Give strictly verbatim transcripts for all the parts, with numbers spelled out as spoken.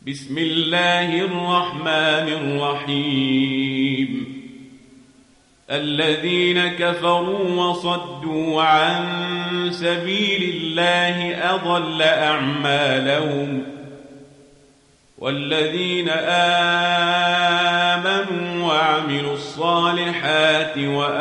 بسم الله الرحمن الرحيم الذين كفروا وصدوا عن سبيل الله أضل أعمالهم والذين آمنوا وعملوا الصالحات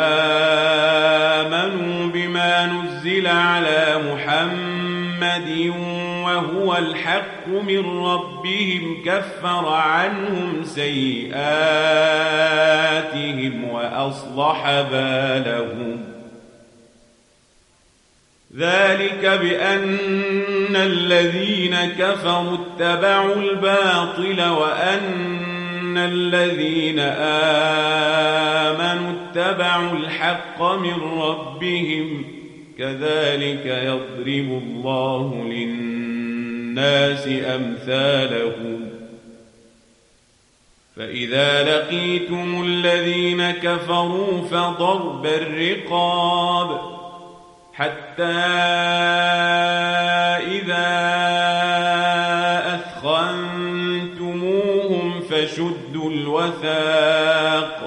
وآمنوا بما نزل على محمد وهو الحق من ربهم كفر عنهم سيئاتهم وأصلح بالهم ذلك بأن الذين كفروا اتبعوا الباطل وأن الذين آمنوا اتبعوا الحق من ربهم كذلك يضرب الله للناس أمثالهم فإذا لقيتم الذين كفروا فضرب الرقاب حتى إذا أثخنتموهم فشدوا الوثاق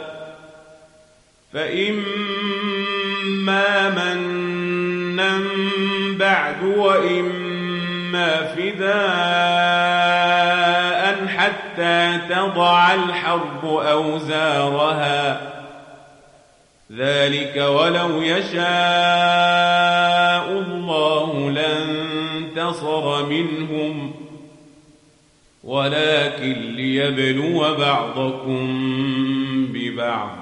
فإما منا بعد وإما فداء حتى تضع الحرب أوزارها ذلك ولو يشاء الله لانتصر منهم ولكن ليبلو بعضكم ببعض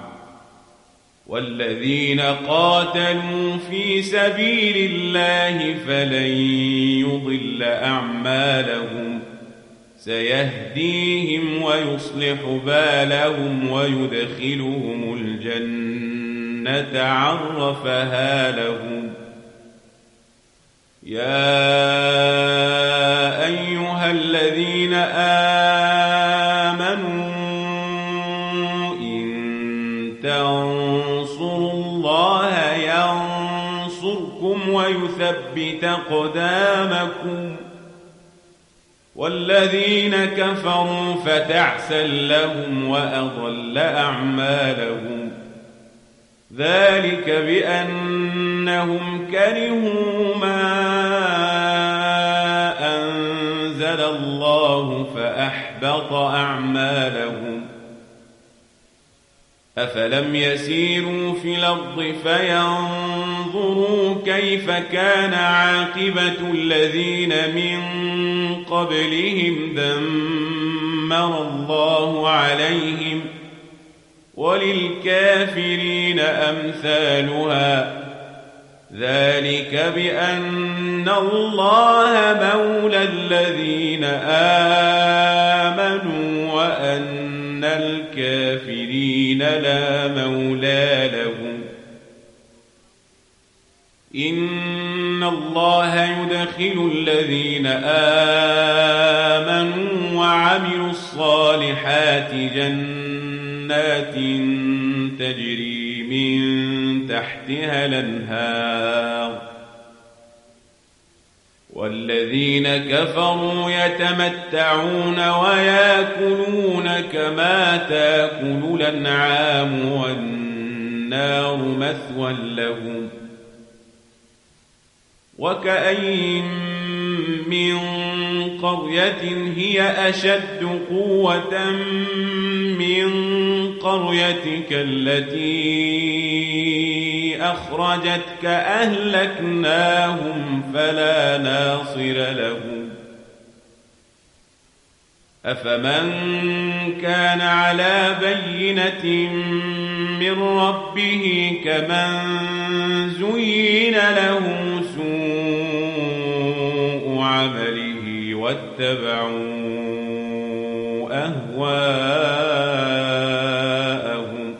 والذين قاتلوا في سبيل الله فلن يضل أعمالهم سيهديهم ويصلح بالهم ويدخلهم الجنة عرفها لهم يا أيها الذين آمنوا إن تنصروا الله ينصركم ويثبت أقدامكم والذين كفروا فتعسا لهم وأضل أعمالهم ذلك بأنهم كرهوا ما أنزل الله فأحبط أعمالهم أفلم يسيروا في الأرض فينظروا كيف كان عاقبة الذين من قبلهم دمر الله عليهم وللكافرين أمثالها ذلك بأن الله مولى الذين آمنوا وأن الكافرين لا مولى لهم إن الله يدخل الذين آمنوا وعملوا الصالحات جنات تجري من تحتها الأنهار والذين كفروا يتمتعون ويأكلون كما تأكل الأنعام والنار مثوى لهم وكأين من قرية هي أشد قوة من قريتك التي أخرجتك أهلكناهم فلا ناصر لهم أفمن كان على بينة من ربه كمن زين له سوء عمله واتبعوا أهواءهم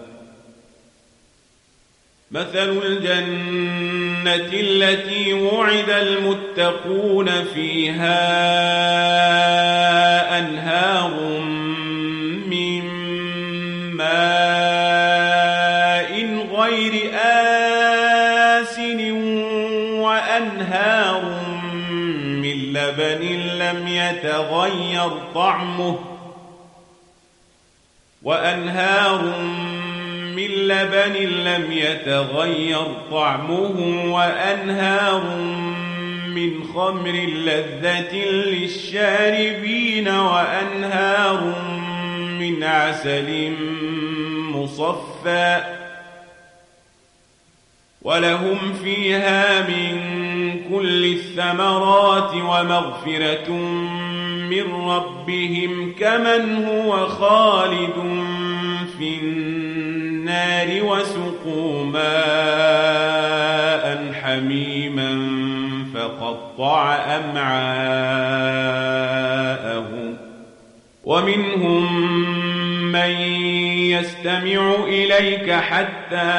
مثل الجنة التي وعد المتقون فيها أنهار من ماء غير آسن وأنهار من لبن لم لم يتغير طعمه وأنهار من لبن لم يتغير طعمه وأنهار من خمر لذة للشاربين وأنهار من عسل مصفى ولهم فيها من كل الثمرات ومغفرة من ربهم كمن هو خالد في النار وسقوا ماء حميما فقطع أمعاءهم ومنهم من يستمع إليك حتى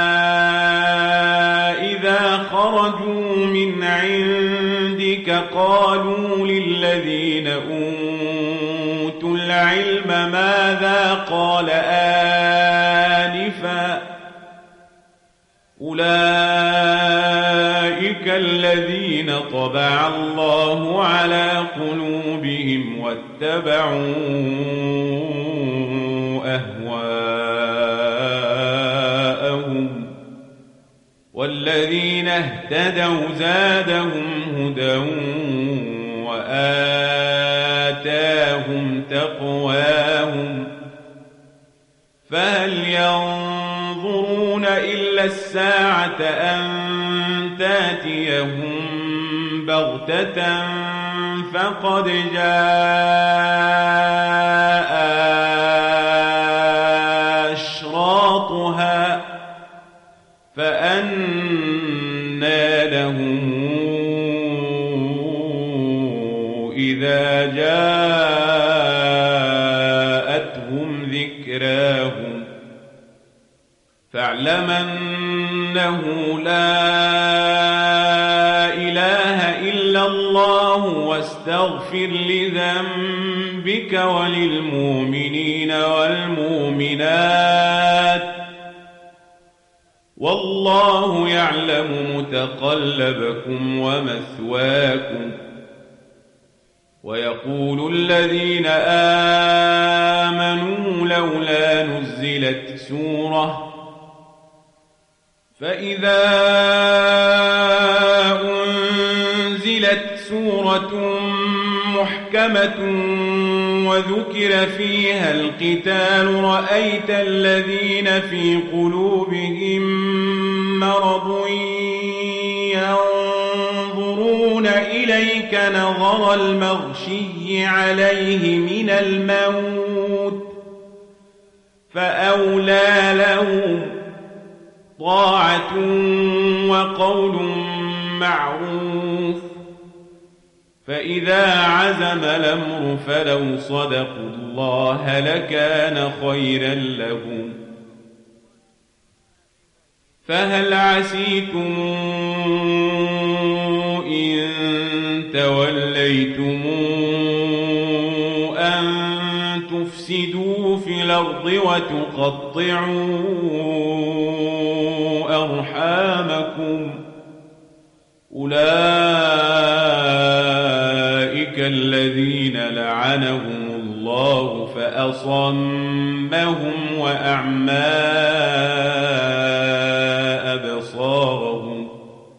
إذا خرجوا من عندك قالوا للذين أوتوا العلم ماذا قال آنفا أولئك الذين طبع الله على قلوبهم واتبعوا أهواءهم والذين اهتدوا زادهم هدى وآتاهم تقواهم فهل ينظرون إلا الساعة أن تأتيهم بغتة فقد جاء أشراطها فأنى لهم إذا جاءتهم ذكراهم فاعلم أنه لا إله إلا الله واستغفر لذنبك وللمؤمنين والمؤمنات والله يعلم متقلبكم ومثواكم ويقول الذين آمنوا لولا نزلت سورة فإذا أنزلت سورة محكمة وذكر فيها القتال رأيت الذين في قلوبهم مرض ينظرون إليك نظر المغشي عليه من الموت فأولى لهم طاعة وقول معروف فإذا عزم الأمر فلو صدقوا الله لكان خيرا لهم فهل عسيتم إن توليتم أن تفسدوا في الأرض وتقطعوا أرحامكم أولئك الذين لعنهم الله فأصمهم وأعمى أبصارهم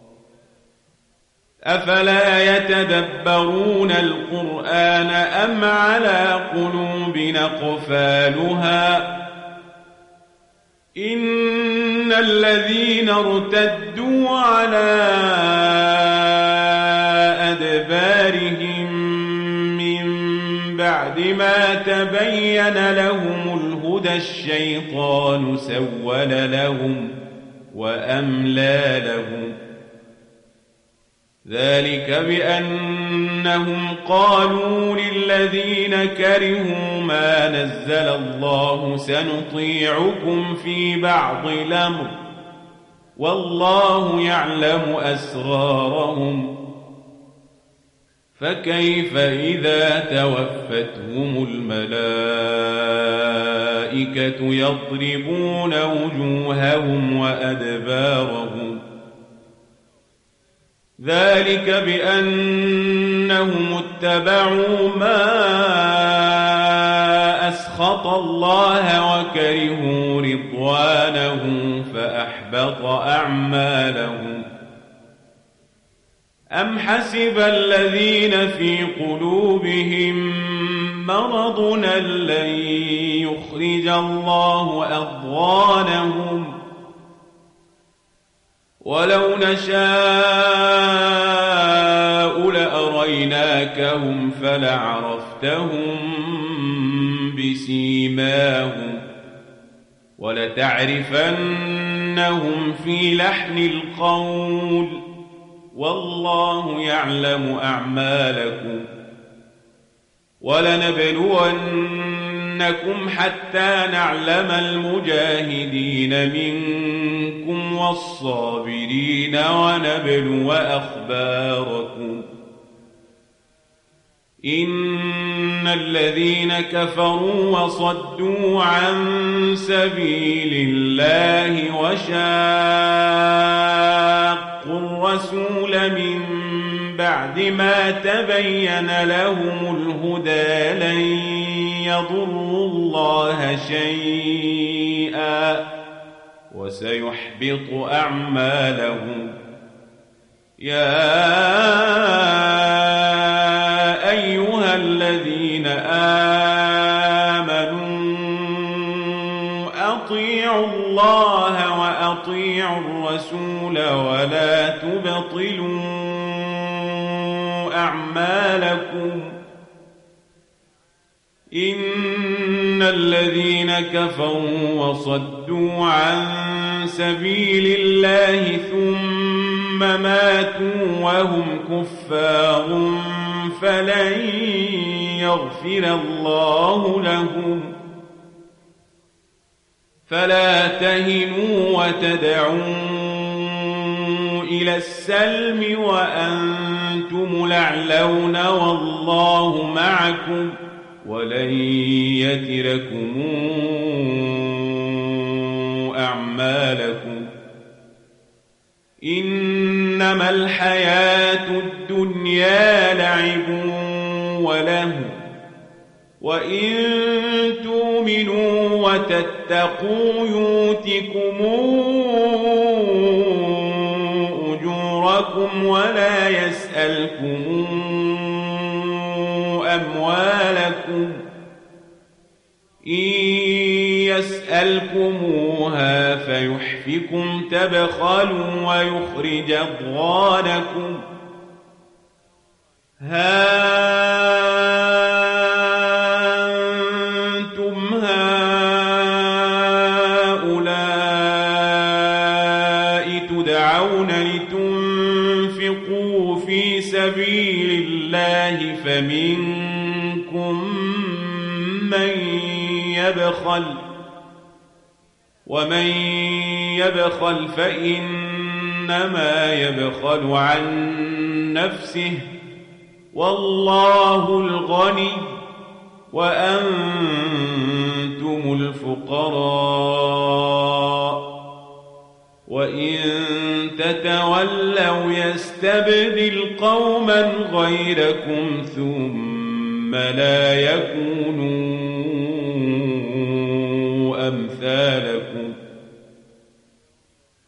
أفلا يتدبرون القرآن أم على قلوب أقفالها إن الذين ارتدوا على أدبارهم من بعد ما تبين لهم الهدى الشيطان سول لهم وأملى لهم ذلك بأنهم قالوا للذين كرهوا ما نزل الله سنطيعكم في بعض الأمر والله يعلم أسرارهم فكيف إذا توفتهم الملائكة يضربون وجوههم وأدبارهم ذلك بأنهم اتبعوا ما أسخط الله وكرهوا رضوانه فأحبط أعمالهم. أم حسب الذين في قلوبهم مرض أن لن يخرج الله أضغانهم ولو نشاء لأريناكهم فلعرفتهم بسيماهم ولتعرفنهم في لحن القول والله يعلم أعمالكم. ولنبلونكم حتى نعلم المجاهدين منكم والصابرين ونبلو أخباركم. إن الذين كفروا وصدوا عن سبيل الله وشاقوا الرسول من بعد ما تبين لهم الهدى لن يضروا الله شيئا وسيحبط أعمالهم. يا أيها الذين آمنوا أطيعوا الله وأطيعوا الرسول ولا تبطلوا أعمالكم. إن الذين كفروا وصدوا عن سبيل الله ثم ماتوا وهم كفار فلن يغفر الله لهم. فلا تهنوا وتدعوا إلى السلم وأنتم الأعلون والله معكم ولن يتركم أعمالكم. إنما الحياة الدنيا لعب وله وإن تؤمنوا وتتقوا يؤتكم أجوركم ولا يسألكم أموالكم. إن يسألكموها فيحفكم تبخلوا ويخرج أضغانكم. ها أنتم هؤلاء تدعون لتنفقوا في سبيل الله فمنكم من يبخل ومن يبخل فإنما يبخل عن نفسه والله الغني وأنتم الفقراء. وإن تتولوا يستبدل قوما غيركم ثم لا يكونوا أمثالكم.